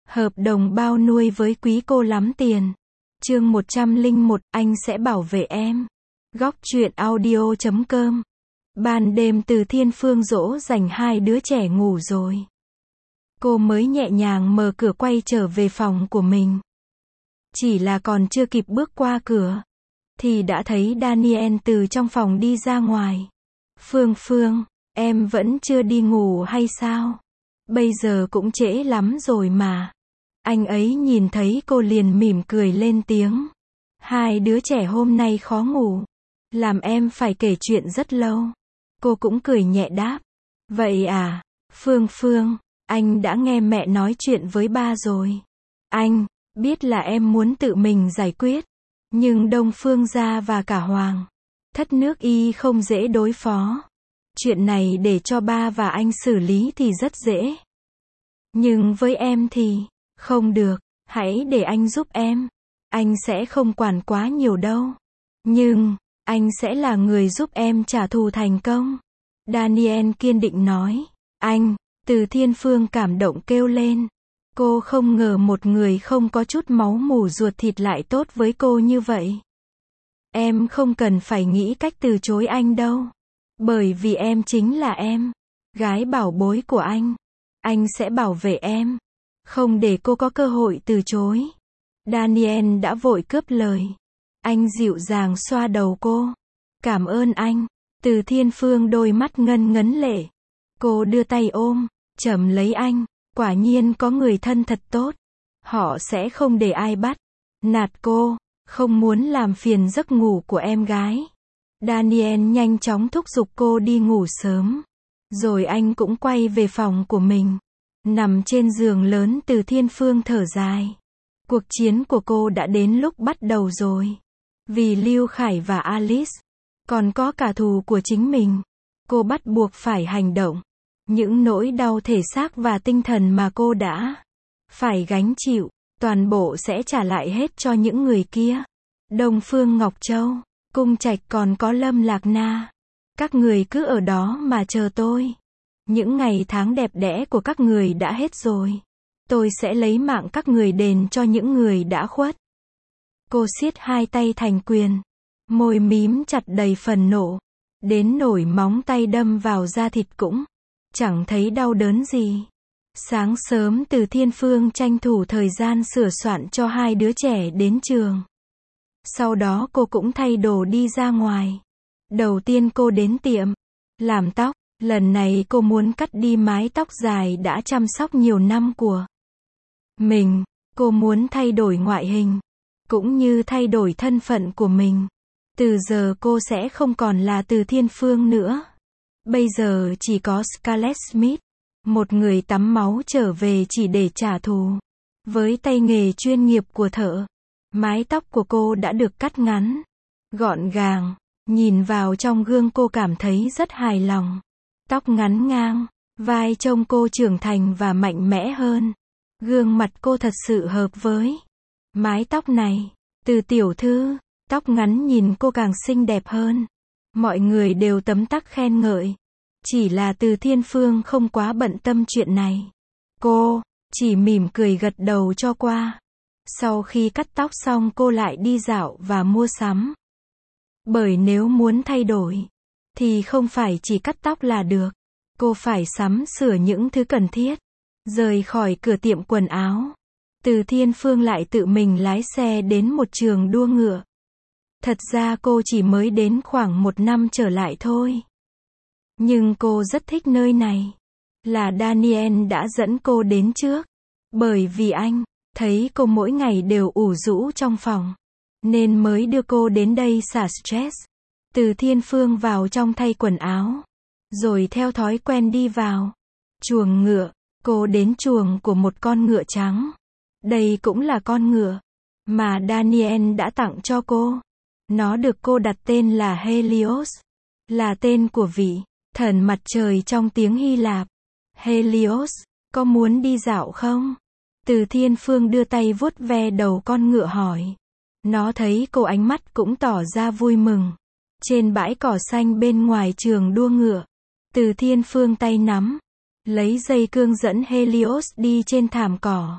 Hợp đồng bao nuôi với quý cô lắm tiền. Chương 101, anh sẽ bảo vệ em. Góc truyện audio.com. Ban đêm Từ Thiên Phương dỗ dành hai đứa trẻ ngủ rồi. Cô mới nhẹ nhàng mở cửa quay trở về phòng của mình. Chỉ là còn chưa kịp bước qua cửa, thì đã thấy Daniel từ trong phòng đi ra ngoài. Phương, em vẫn chưa đi ngủ hay sao? Bây giờ cũng trễ lắm rồi mà. Anh ấy nhìn thấy cô liền mỉm cười lên tiếng. Hai đứa trẻ hôm nay khó ngủ, làm em phải kể chuyện rất lâu. Cô cũng cười nhẹ đáp. Vậy à, Phương, anh đã nghe mẹ nói chuyện với ba rồi. Anh biết là em muốn tự mình giải quyết, nhưng Đông Phương gia và cả Hoàng thất nước Y không dễ đối phó. Chuyện này để cho ba và anh xử lý thì rất dễ. Nhưng với em thì không được, hãy để anh giúp em. Anh sẽ không quản quá nhiều đâu. Nhưng anh sẽ là người giúp em trả thù thành công. Daniel kiên định nói. Anh, Từ Thiên Phương cảm động kêu lên. Cô không ngờ một người không có chút máu mủ ruột thịt lại tốt với cô như vậy. Em không cần phải nghĩ cách từ chối anh đâu. Bởi vì em chính là em, gái bảo bối của anh. Anh sẽ bảo vệ em, không để cô có cơ hội từ chối. Daniel đã vội cướp lời. Anh dịu dàng xoa đầu cô. Cảm ơn anh. Từ Thiên Phương đôi mắt ngân ngấn lệ. Cô đưa tay ôm chầm lấy anh. Quả nhiên có người thân thật tốt. Họ sẽ không để ai bắt nạt cô, không muốn làm phiền giấc ngủ của em gái. Daniel nhanh chóng thúc giục cô đi ngủ sớm. Rồi anh cũng quay về phòng của mình. Nằm trên giường lớn, Từ Thiên Phương thở dài. Cuộc chiến của cô đã đến lúc bắt đầu rồi. Vì Lưu Khải và Alice, còn có cả thù của chính mình, cô bắt buộc phải hành động. Những nỗi đau thể xác và tinh thần mà cô đã phải gánh chịu, toàn bộ sẽ trả lại hết cho những người kia. Đông Phương Ngọc Châu, Cung Trạch còn có Lâm Lạc Na. Các người cứ ở đó mà chờ tôi. Những ngày tháng đẹp đẽ của các người đã hết rồi. Tôi sẽ lấy mạng các người đền cho những người đã khuất. Cô siết hai tay thành quyền, môi mím chặt đầy phần nộ, đến nổi móng tay đâm vào da thịt cũng chẳng thấy đau đớn gì. Sáng sớm Từ Thiên Phương tranh thủ thời gian sửa soạn cho hai đứa trẻ đến trường. Sau đó cô cũng thay đồ đi ra ngoài. Đầu tiên cô đến tiệm làm tóc. Lần này cô muốn cắt đi mái tóc dài đã chăm sóc nhiều năm của mình. Cô muốn thay đổi ngoại hình, cũng như thay đổi thân phận của mình. Từ giờ cô sẽ không còn là Từ Thiên Phương nữa. Bây giờ chỉ có Scarlett Smith, một người tắm máu trở về chỉ để trả thù. Với tay nghề chuyên nghiệp của thợ, mái tóc của cô đã được cắt ngắn, gọn gàng. Nhìn vào trong gương cô cảm thấy rất hài lòng. Tóc ngắn ngang, vai trông cô trưởng thành và mạnh mẽ hơn. Gương mặt cô thật sự hợp với mái tóc này. Từ tiểu thư, tóc ngắn nhìn cô càng xinh đẹp hơn. Mọi người đều tấm tắc khen ngợi. Chỉ là Từ Thiên Phương không quá bận tâm chuyện này. Cô chỉ mỉm cười gật đầu cho qua. Sau khi cắt tóc xong cô lại đi dạo và mua sắm. Bởi nếu muốn thay đổi, thì không phải chỉ cắt tóc là được. Cô phải sắm sửa những thứ cần thiết. Rời khỏi cửa tiệm quần áo, Từ Thiên Phương lại tự mình lái xe đến một trường đua ngựa. Thật ra cô chỉ mới đến khoảng 1 năm trở lại thôi. Nhưng cô rất thích nơi này. Là Daniel đã dẫn cô đến trước. Bởi vì anh thấy cô mỗi ngày đều ủ rũ trong phòng, nên mới đưa cô đến đây xả stress. Từ Thiên Phương vào trong thay quần áo, rồi theo thói quen đi vào chuồng ngựa. Cô đến chuồng của một con ngựa trắng. Đây cũng là con ngựa mà Daniel đã tặng cho cô. Nó được cô đặt tên là Helios, là tên của vị thần mặt trời trong tiếng Hy Lạp. Helios, có muốn đi dạo không? Từ Thiên Phương đưa tay vuốt ve đầu con ngựa hỏi. Nó thấy cô ánh mắt cũng tỏ ra vui mừng. Trên bãi cỏ xanh bên ngoài trường đua ngựa, Từ Thiên Phương tay nắm lấy dây cương dẫn Helios đi trên thảm cỏ.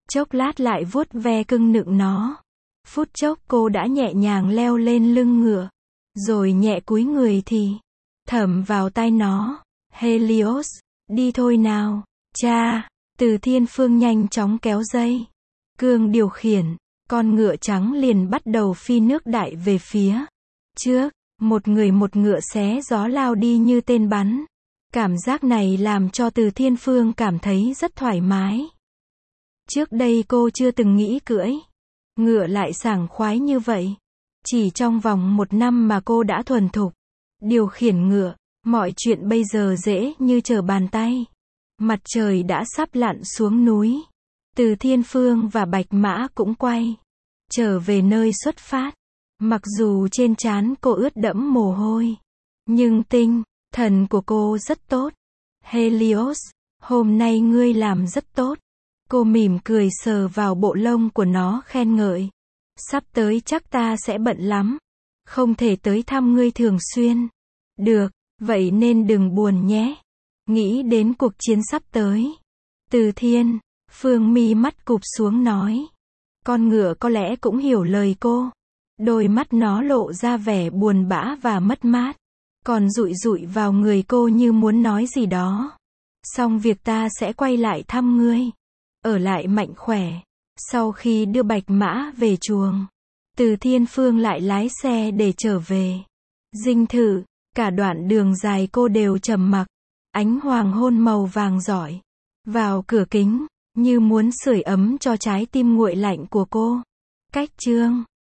chốc lát lại vuốt ve cưng nựng nó. Phút chốc cô đã nhẹ nhàng leo lên lưng ngựa, rồi nhẹ cúi người thì thầm vào tai nó. Helios, đi thôi nào, cha. Từ Thiên Phương nhanh chóng kéo dây cương điều khiển, con ngựa trắng liền bắt đầu phi nước đại về phía trước. Một người một ngựa xé gió lao đi như tên bắn. Cảm giác này làm cho Từ Thiên Phương cảm thấy rất thoải mái. Trước đây cô chưa từng nghĩ cưỡi ngựa lại sảng khoái như vậy. Chỉ trong vòng 1 năm mà cô đã thuần thục điều khiển ngựa, mọi chuyện bây giờ dễ như trở bàn tay. Mặt trời đã sắp lặn xuống núi. Từ Thiên Phương và Bạch Mã cũng quay trở về nơi xuất phát. Mặc dù trên trán cô ướt đẫm mồ hôi, nhưng tinh thần của cô rất tốt. Helios, hôm nay ngươi làm rất tốt. Cô mỉm cười sờ vào bộ lông của nó khen ngợi. Sắp tới chắc ta sẽ bận lắm, không thể tới thăm ngươi thường xuyên. Được, vậy nên đừng buồn nhé. Nghĩ đến cuộc chiến sắp tới. Từ Thiên Phương mi mắt cụp xuống nói. Con ngựa có lẽ cũng hiểu lời cô. Đôi mắt nó lộ ra vẻ buồn bã và mất mát, còn dụi dụi vào người cô như muốn nói gì đó. Xong việc ta sẽ quay lại thăm ngươi. Ở lại mạnh khỏe. Sau khi đưa Bạch Mã về chuồng, Từ Thiên Phương lại lái xe để trở về dinh thự. Cả đoạn đường dài cô đều trầm mặc. Ánh hoàng hôn màu vàng rọi vào cửa kính, như muốn sưởi ấm cho trái tim nguội lạnh của cô. Cách chương